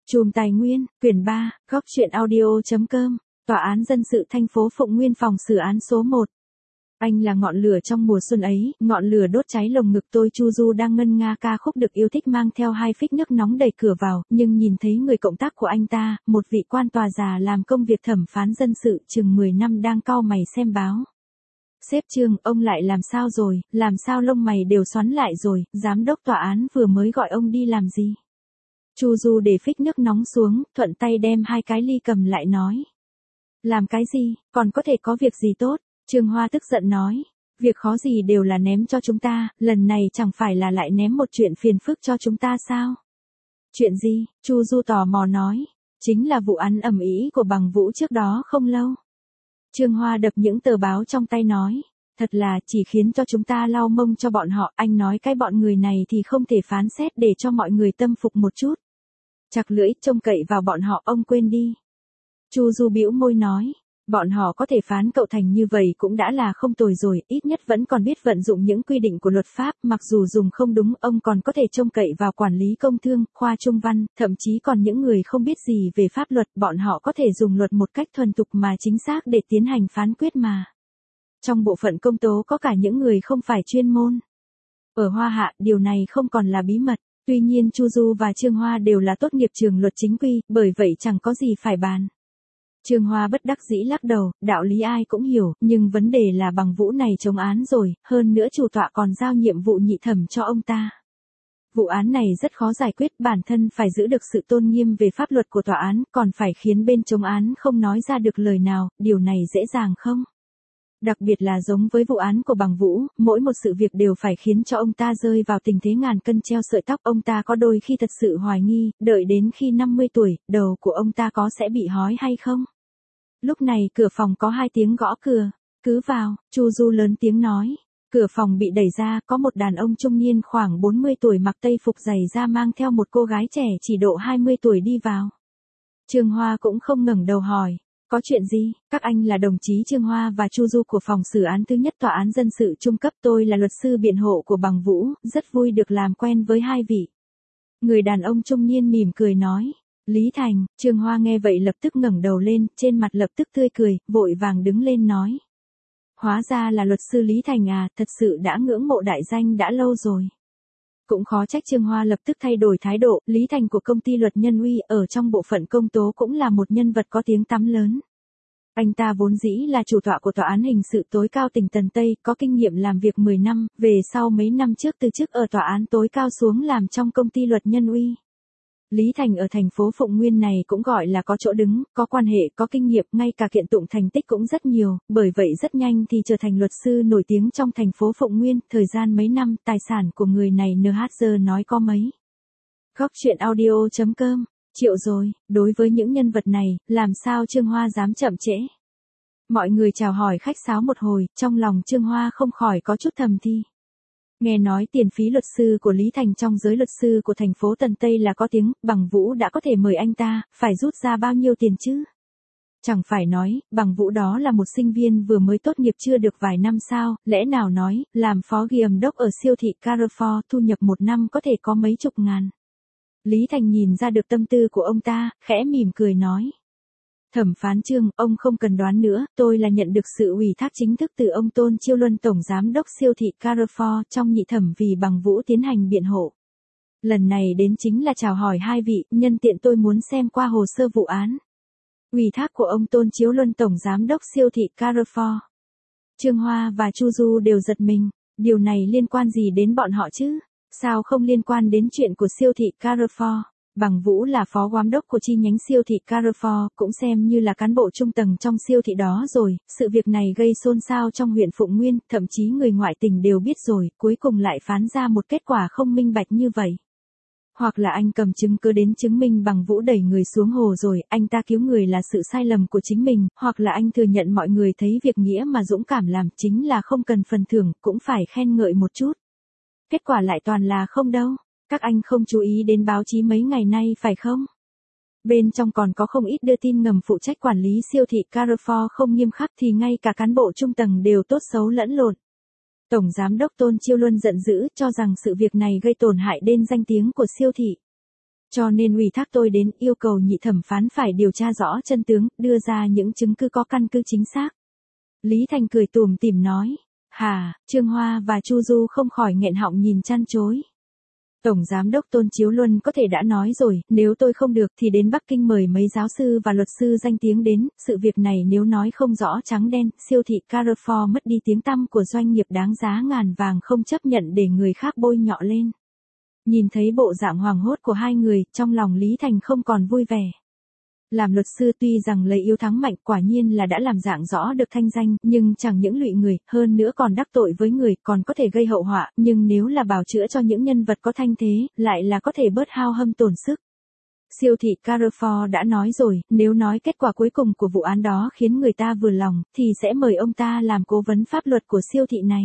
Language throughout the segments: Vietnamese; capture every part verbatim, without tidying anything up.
Chùm Tài nguyên, quyển ba, góc truyện audio.com, Tòa án dân sự thành phố Phụng Nguyên phòng xử án số một. Anh là ngọn lửa trong mùa xuân ấy, ngọn lửa đốt cháy lồng ngực tôi. Chu Du đang ngân nga ca khúc được yêu thích mang theo hai phích nước nóng đẩy cửa vào, nhưng nhìn thấy người cộng tác của anh ta, một vị quan tòa già làm công việc thẩm phán dân sự chừng mười năm đang cau mày xem báo. Sếp Trương, ông lại làm sao rồi, làm sao lông mày đều xoắn lại rồi, giám đốc tòa án vừa mới gọi ông đi làm gì? Chu Du để phích nước nóng xuống, thuận tay đem hai cái ly cầm lại nói. Làm cái gì, còn có thể có việc gì tốt? Trương Hoa tức giận nói. Việc khó gì đều là ném cho chúng ta, lần này chẳng phải là lại ném một chuyện phiền phức cho chúng ta sao? Chuyện gì? Chu Du tò mò nói. Chính là vụ án ầm ĩ của Bằng Vũ trước đó không lâu. Trương Hoa đập những tờ báo trong tay nói. Thật là chỉ khiến cho chúng ta lau mông cho bọn họ. Anh nói cái bọn người này thì không thể phán xét để cho mọi người tâm phục một chút. Chặt lưỡi, trông cậy vào bọn họ, ông quên đi. Chu Du bĩu môi nói. Bọn họ có thể phán cậu thành như vậy cũng đã là không tồi rồi, ít nhất vẫn còn biết vận dụng những quy định của luật pháp, mặc dù dùng không đúng, ông còn có thể trông cậy vào quản lý công thương, khoa trung văn, thậm chí còn những người không biết gì về pháp luật, bọn họ có thể dùng luật một cách thuần thục mà chính xác để tiến hành phán quyết mà. Trong bộ phận công tố có cả những người không phải chuyên môn. Ở Hoa Hạ, điều này không còn là bí mật, tuy nhiên Chu Du và Trương Hoa đều là tốt nghiệp trường luật chính quy, bởi vậy chẳng có gì phải bàn. Trương Hoa bất đắc dĩ lắc đầu, đạo lý ai cũng hiểu, nhưng vấn đề là Bằng Vũ này chống án rồi, hơn nữa chủ tọa còn giao nhiệm vụ nhị thẩm cho ông ta. Vụ án này rất khó giải quyết, bản thân phải giữ được sự tôn nghiêm về pháp luật của tòa án, còn phải khiến bên chống án không nói ra được lời nào, điều này dễ dàng không? Đặc biệt là giống với vụ án của Bằng Vũ, mỗi một sự việc đều phải khiến cho ông ta rơi vào tình thế ngàn cân treo sợi tóc. Ông ta có đôi khi thật sự hoài nghi, đợi đến khi năm mươi tuổi, đầu của ông ta có sẽ bị hói hay không? Lúc này cửa phòng có hai tiếng gõ cửa. Cứ vào, Chu Du lớn tiếng nói. Cửa phòng bị đẩy ra, có một đàn ông trung niên khoảng bốn mươi tuổi mặc tây phục giày da mang theo một cô gái trẻ chỉ độ hai mươi tuổi đi vào. Trương Hoa cũng không ngẩng đầu hỏi. Có chuyện gì? Các anh là đồng chí Trương Hoa và Chu Du của phòng xử án thứ nhất tòa án dân sự trung cấp, tôi là luật sư biện hộ của Bằng Vũ, rất vui được làm quen với hai vị. Người đàn ông trung niên mỉm cười nói. Lý Thành, Trương Hoa nghe vậy lập tức ngẩng đầu lên, trên mặt lập tức tươi cười, vội vàng đứng lên nói. Hóa ra là luật sư Lý Thành à, thật sự đã ngưỡng mộ đại danh đã lâu rồi. Cũng khó trách Trương Hoa lập tức thay đổi thái độ, Lý Thành của công ty luật Nhân Uy ở trong bộ phận công tố cũng là một nhân vật có tiếng tăm lớn. Anh ta vốn dĩ là chủ tọa của tòa án hình sự tối cao tỉnh Tần Tây, có kinh nghiệm làm việc mười năm, về sau mấy năm trước từ chức ở tòa án tối cao xuống làm trong công ty luật Nhân Uy. Lý Thành ở thành phố Phụng Nguyên này cũng gọi là có chỗ đứng, có quan hệ, có kinh nghiệm, ngay cả kiện tụng thành tích cũng rất nhiều, bởi vậy rất nhanh thì trở thành luật sư nổi tiếng trong thành phố Phụng Nguyên, thời gian mấy năm, tài sản của người này en hát giê nói có mấy. Góc truyện audio.com, triệu rồi, đối với những nhân vật này, làm sao Trương Hoa dám chậm trễ. Mọi người chào hỏi khách sáo một hồi, trong lòng Trương Hoa không khỏi có chút thầm thi. Nghe nói tiền phí luật sư của Lý Thành trong giới luật sư của thành phố Tần Tây là có tiếng, Bằng Vũ đã có thể mời anh ta, phải rút ra bao nhiêu tiền chứ? Chẳng phải nói, Bằng Vũ đó là một sinh viên vừa mới tốt nghiệp chưa được vài năm sao, lẽ nào nói, làm phó giám đốc ở siêu thị Carrefour, thu nhập một năm có thể có mấy chục ngàn. Lý Thành nhìn ra được tâm tư của ông ta, khẽ mỉm cười nói. Thẩm phán Trương, ông không cần đoán nữa, tôi là nhận được sự ủy thác chính thức từ ông Tôn Chiêu Luân tổng giám đốc siêu thị Carrefour trong nhị thẩm vì Bằng Vũ tiến hành biện hộ. Lần này đến chính là chào hỏi hai vị, nhân tiện tôi muốn xem qua hồ sơ vụ án. Ủy thác của ông Tôn Chiêu Luân tổng giám đốc siêu thị Carrefour. Trương Hoa và Chu Du đều giật mình, điều này liên quan gì đến bọn họ chứ? Sao không liên quan đến chuyện của siêu thị Carrefour? Bằng Vũ là phó giám đốc của chi nhánh siêu thị Carrefour, cũng xem như là cán bộ trung tầng trong siêu thị đó rồi, sự việc này gây xôn xao trong huyện Phụng Nguyên, thậm chí người ngoại tỉnh đều biết rồi, cuối cùng lại phán ra một kết quả không minh bạch như vậy. Hoặc là anh cầm chứng cứ đến chứng minh Bằng Vũ đẩy người xuống hồ rồi, anh ta cứu người là sự sai lầm của chính mình, hoặc là anh thừa nhận mọi người thấy việc nghĩa mà dũng cảm làm chính là không cần phần thưởng, cũng phải khen ngợi một chút. Kết quả lại toàn là không đâu. Các anh không chú ý đến báo chí mấy ngày nay phải không? Bên trong còn có không ít đưa tin ngầm phụ trách quản lý siêu thị Carrefour không nghiêm khắc thì ngay cả cán bộ trung tầng đều tốt xấu lẫn lộn. Tổng giám đốc Tôn Chiêu Luân giận dữ cho rằng sự việc này gây tổn hại đến danh tiếng của siêu thị. Cho nên ủy thác tôi đến yêu cầu nhị thẩm phán phải điều tra rõ chân tướng, đưa ra những chứng cứ có căn cứ chính xác. Lý Thành cười tủm tỉm nói. Hà, Trương Hoa và Chu Du không khỏi nghẹn họng nhìn chăn chối. Tổng Giám đốc Tôn Chiếu Luân có thể đã nói rồi, nếu tôi không được thì đến Bắc Kinh mời mấy giáo sư và luật sư danh tiếng đến, sự việc này nếu nói không rõ trắng đen, siêu thị Carrefour mất đi tiếng tăm của doanh nghiệp đáng giá ngàn vàng không chấp nhận để người khác bôi nhọ lên. Nhìn thấy bộ dạng hoảng hốt của hai người, trong lòng Lý Thành không còn vui vẻ. Làm luật sư tuy rằng lấy yếu thắng mạnh quả nhiên là đã làm dạng rõ được thanh danh, nhưng chẳng những lụy người, hơn nữa còn đắc tội với người, còn có thể gây hậu họa, nhưng nếu là bào chữa cho những nhân vật có thanh thế, lại là có thể bớt hao hâm tổn sức. Siêu thị Carrefour đã nói rồi, nếu nói kết quả cuối cùng của vụ án đó khiến người ta vừa lòng, thì sẽ mời ông ta làm cố vấn pháp luật của siêu thị này.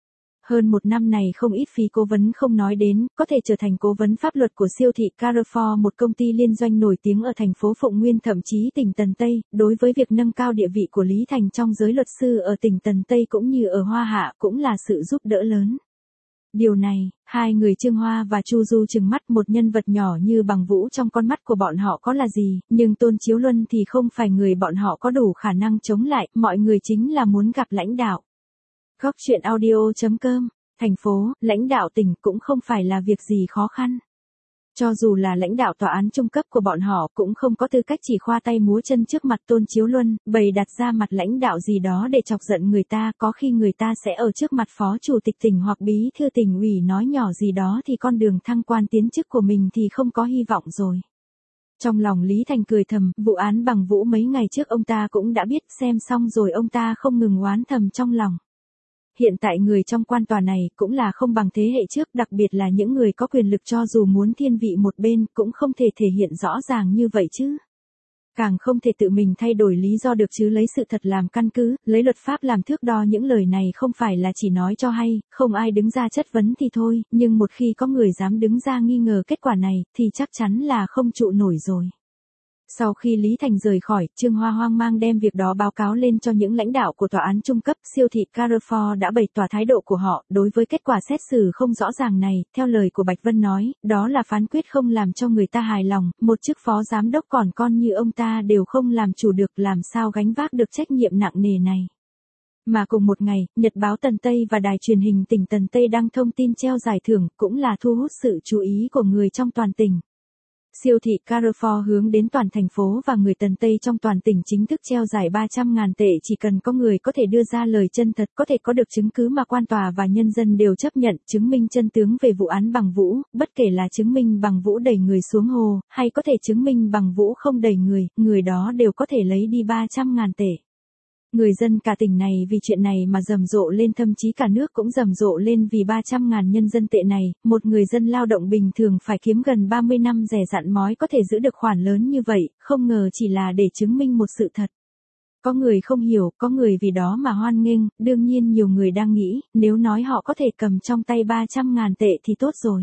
Hơn một năm này không ít phí cố vấn không nói đến, có thể trở thành cố vấn pháp luật của siêu thị Carrefour, một công ty liên doanh nổi tiếng ở thành phố Phụng Nguyên thậm chí tỉnh Tần Tây, đối với việc nâng cao địa vị của Lý Thành trong giới luật sư ở tỉnh Tần Tây cũng như ở Hoa Hạ cũng là sự giúp đỡ lớn. Điều này, hai người Trương Hoa và Chu Du trừng mắt, một nhân vật nhỏ như Bằng Vũ trong con mắt của bọn họ có là gì, nhưng Tôn Chiếu Luân thì không phải người bọn họ có đủ khả năng chống lại, mọi người chính là muốn gặp lãnh đạo. Góc chuyện audio chấm com, thành phố, lãnh đạo tỉnh cũng không phải là việc gì khó khăn. Cho dù là lãnh đạo tòa án trung cấp của bọn họ cũng không có tư cách chỉ khoa tay múa chân trước mặt Tôn Chiếu Luân, bày đặt ra mặt lãnh đạo gì đó để chọc giận người ta, có khi người ta sẽ ở trước mặt phó chủ tịch tỉnh hoặc bí thư tỉnh ủy nói nhỏ gì đó thì con đường thăng quan tiến chức của mình thì không có hy vọng rồi. Trong lòng Lý Thành cười thầm, vụ án Bằng Vũ mấy ngày trước ông ta cũng đã biết, xem xong rồi ông ta không ngừng oán thầm trong lòng. Hiện tại người trong quan tòa này cũng là không bằng thế hệ trước, đặc biệt là những người có quyền lực, cho dù muốn thiên vị một bên cũng không thể thể hiện rõ ràng như vậy chứ. Càng không thể tự mình thay đổi lý do được chứ lấy sự thật làm căn cứ, lấy luật pháp làm thước đo. Những lời này không phải là chỉ nói cho hay, không ai đứng ra chất vấn thì thôi, nhưng một khi có người dám đứng ra nghi ngờ kết quả này, thì chắc chắn là không trụ nổi rồi. Sau khi Lý Thành rời khỏi, Trương Hoa hoang mang đem việc đó báo cáo lên cho những lãnh đạo của tòa án trung cấp. Siêu thị Carrefour đã bày tỏ thái độ của họ đối với kết quả xét xử không rõ ràng này, theo lời của Bạch Vân nói, đó là phán quyết không làm cho người ta hài lòng, một chức phó giám đốc còn con như ông ta đều không làm chủ được, làm sao gánh vác được trách nhiệm nặng nề này. Mà cùng một ngày, Nhật báo Tần Tây và đài truyền hình tỉnh Tần Tây đăng thông tin treo giải thưởng, cũng là thu hút sự chú ý của người trong toàn tỉnh. Siêu thị Carrefour hướng đến toàn thành phố và người Tần Tây trong toàn tỉnh chính thức treo giải ba trăm ngàn tệ, chỉ cần có người có thể đưa ra lời chân thật, có thể có được chứng cứ mà quan tòa và nhân dân đều chấp nhận, chứng minh chân tướng về vụ án Bằng Vũ, bất kể là chứng minh Bằng Vũ đẩy người xuống hồ, hay có thể chứng minh Bằng Vũ không đẩy người, người đó đều có thể lấy đi ba trăm ngàn tệ. Người dân cả tỉnh này vì chuyện này mà rầm rộ lên, thậm chí cả nước cũng rầm rộ lên vì ba trăm ngàn nhân dân tệ này, một người dân lao động bình thường phải kiếm gần ba mươi năm rẻ rặn mói có thể giữ được khoản lớn như vậy, không ngờ chỉ là để chứng minh một sự thật. Có người không hiểu, có người vì đó mà hoan nghênh, đương nhiên nhiều người đang nghĩ, nếu nói họ có thể cầm trong tay ba trăm ngàn tệ thì tốt rồi.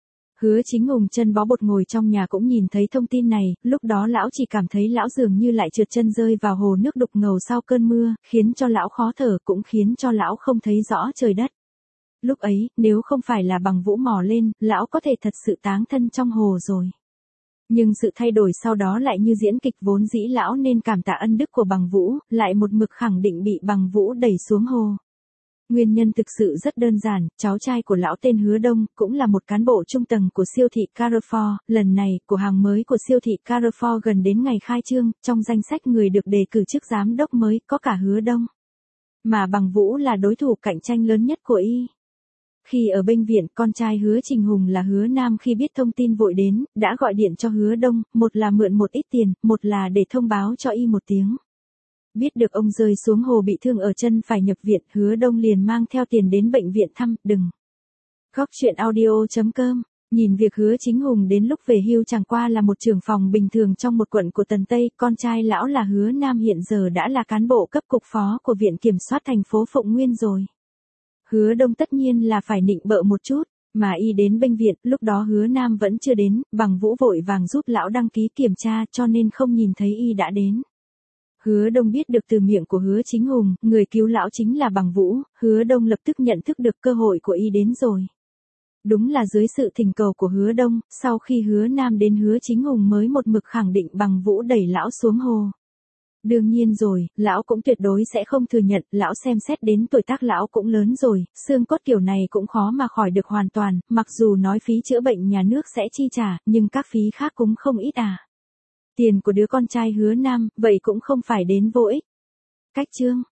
Hứa Chính Hùng chân bó bột ngồi trong nhà cũng nhìn thấy thông tin này, lúc đó lão chỉ cảm thấy lão dường như lại trượt chân rơi vào hồ nước đục ngầu sau cơn mưa, khiến cho lão khó thở, cũng khiến cho lão không thấy rõ trời đất. Lúc ấy, nếu không phải là Bằng Vũ mò lên, lão có thể thật sự táng thân trong hồ rồi. Nhưng sự thay đổi sau đó lại như diễn kịch, vốn dĩ lão nên cảm tạ ân đức của Bằng Vũ, lại một mực khẳng định bị Bằng Vũ đẩy xuống hồ. Nguyên nhân thực sự rất đơn giản, cháu trai của lão tên Hứa Đông, cũng là một cán bộ trung tầng của siêu thị Carrefour, lần này, cửa hàng mới của siêu thị Carrefour gần đến ngày khai trương, trong danh sách người được đề cử chức giám đốc mới, có cả Hứa Đông. Mà Bằng Vũ là đối thủ cạnh tranh lớn nhất của y. Khi ở bệnh viện, con trai Hứa Trình Hùng là Hứa Nam khi biết thông tin vội đến, đã gọi điện cho Hứa Đông, một là mượn một ít tiền, một là để thông báo cho y một tiếng. Biết được ông rơi xuống hồ bị thương ở chân phải nhập viện, Hứa Đông liền mang theo tiền đến bệnh viện thăm, đừng. Góc chuyện audio chấm com, nhìn việc Hứa Chính Hùng đến lúc về hưu chẳng qua là một trưởng phòng bình thường trong một quận của Tần Tây, con trai lão là Hứa Nam hiện giờ đã là cán bộ cấp cục phó của Viện Kiểm soát thành phố Phụng Nguyên rồi. Hứa Đông tất nhiên là phải nịnh bợ một chút, mà y đến bệnh viện, lúc đó Hứa Nam vẫn chưa đến, Bằng Vũ vội vàng giúp lão đăng ký kiểm tra cho nên không nhìn thấy y đã đến. Hứa Đông biết được từ miệng của Hứa Chính Hùng, người cứu lão chính là Bằng Vũ, Hứa Đông lập tức nhận thức được cơ hội của y đến rồi. Đúng là dưới sự thỉnh cầu của Hứa Đông, sau khi Hứa Nam đến Hứa Chính Hùng mới một mực khẳng định bằng vũ đẩy lão xuống hồ. Đương nhiên rồi, lão cũng tuyệt đối sẽ không thừa nhận, lão xem xét đến tuổi tác lão cũng lớn rồi, xương cốt kiểu này cũng khó mà khỏi được hoàn toàn, mặc dù nói phí chữa bệnh nhà nước sẽ chi trả, nhưng các phí khác cũng không ít à. Tiền của đứa con trai Hứa Nam, vậy cũng không phải đến vô ích. Cách chương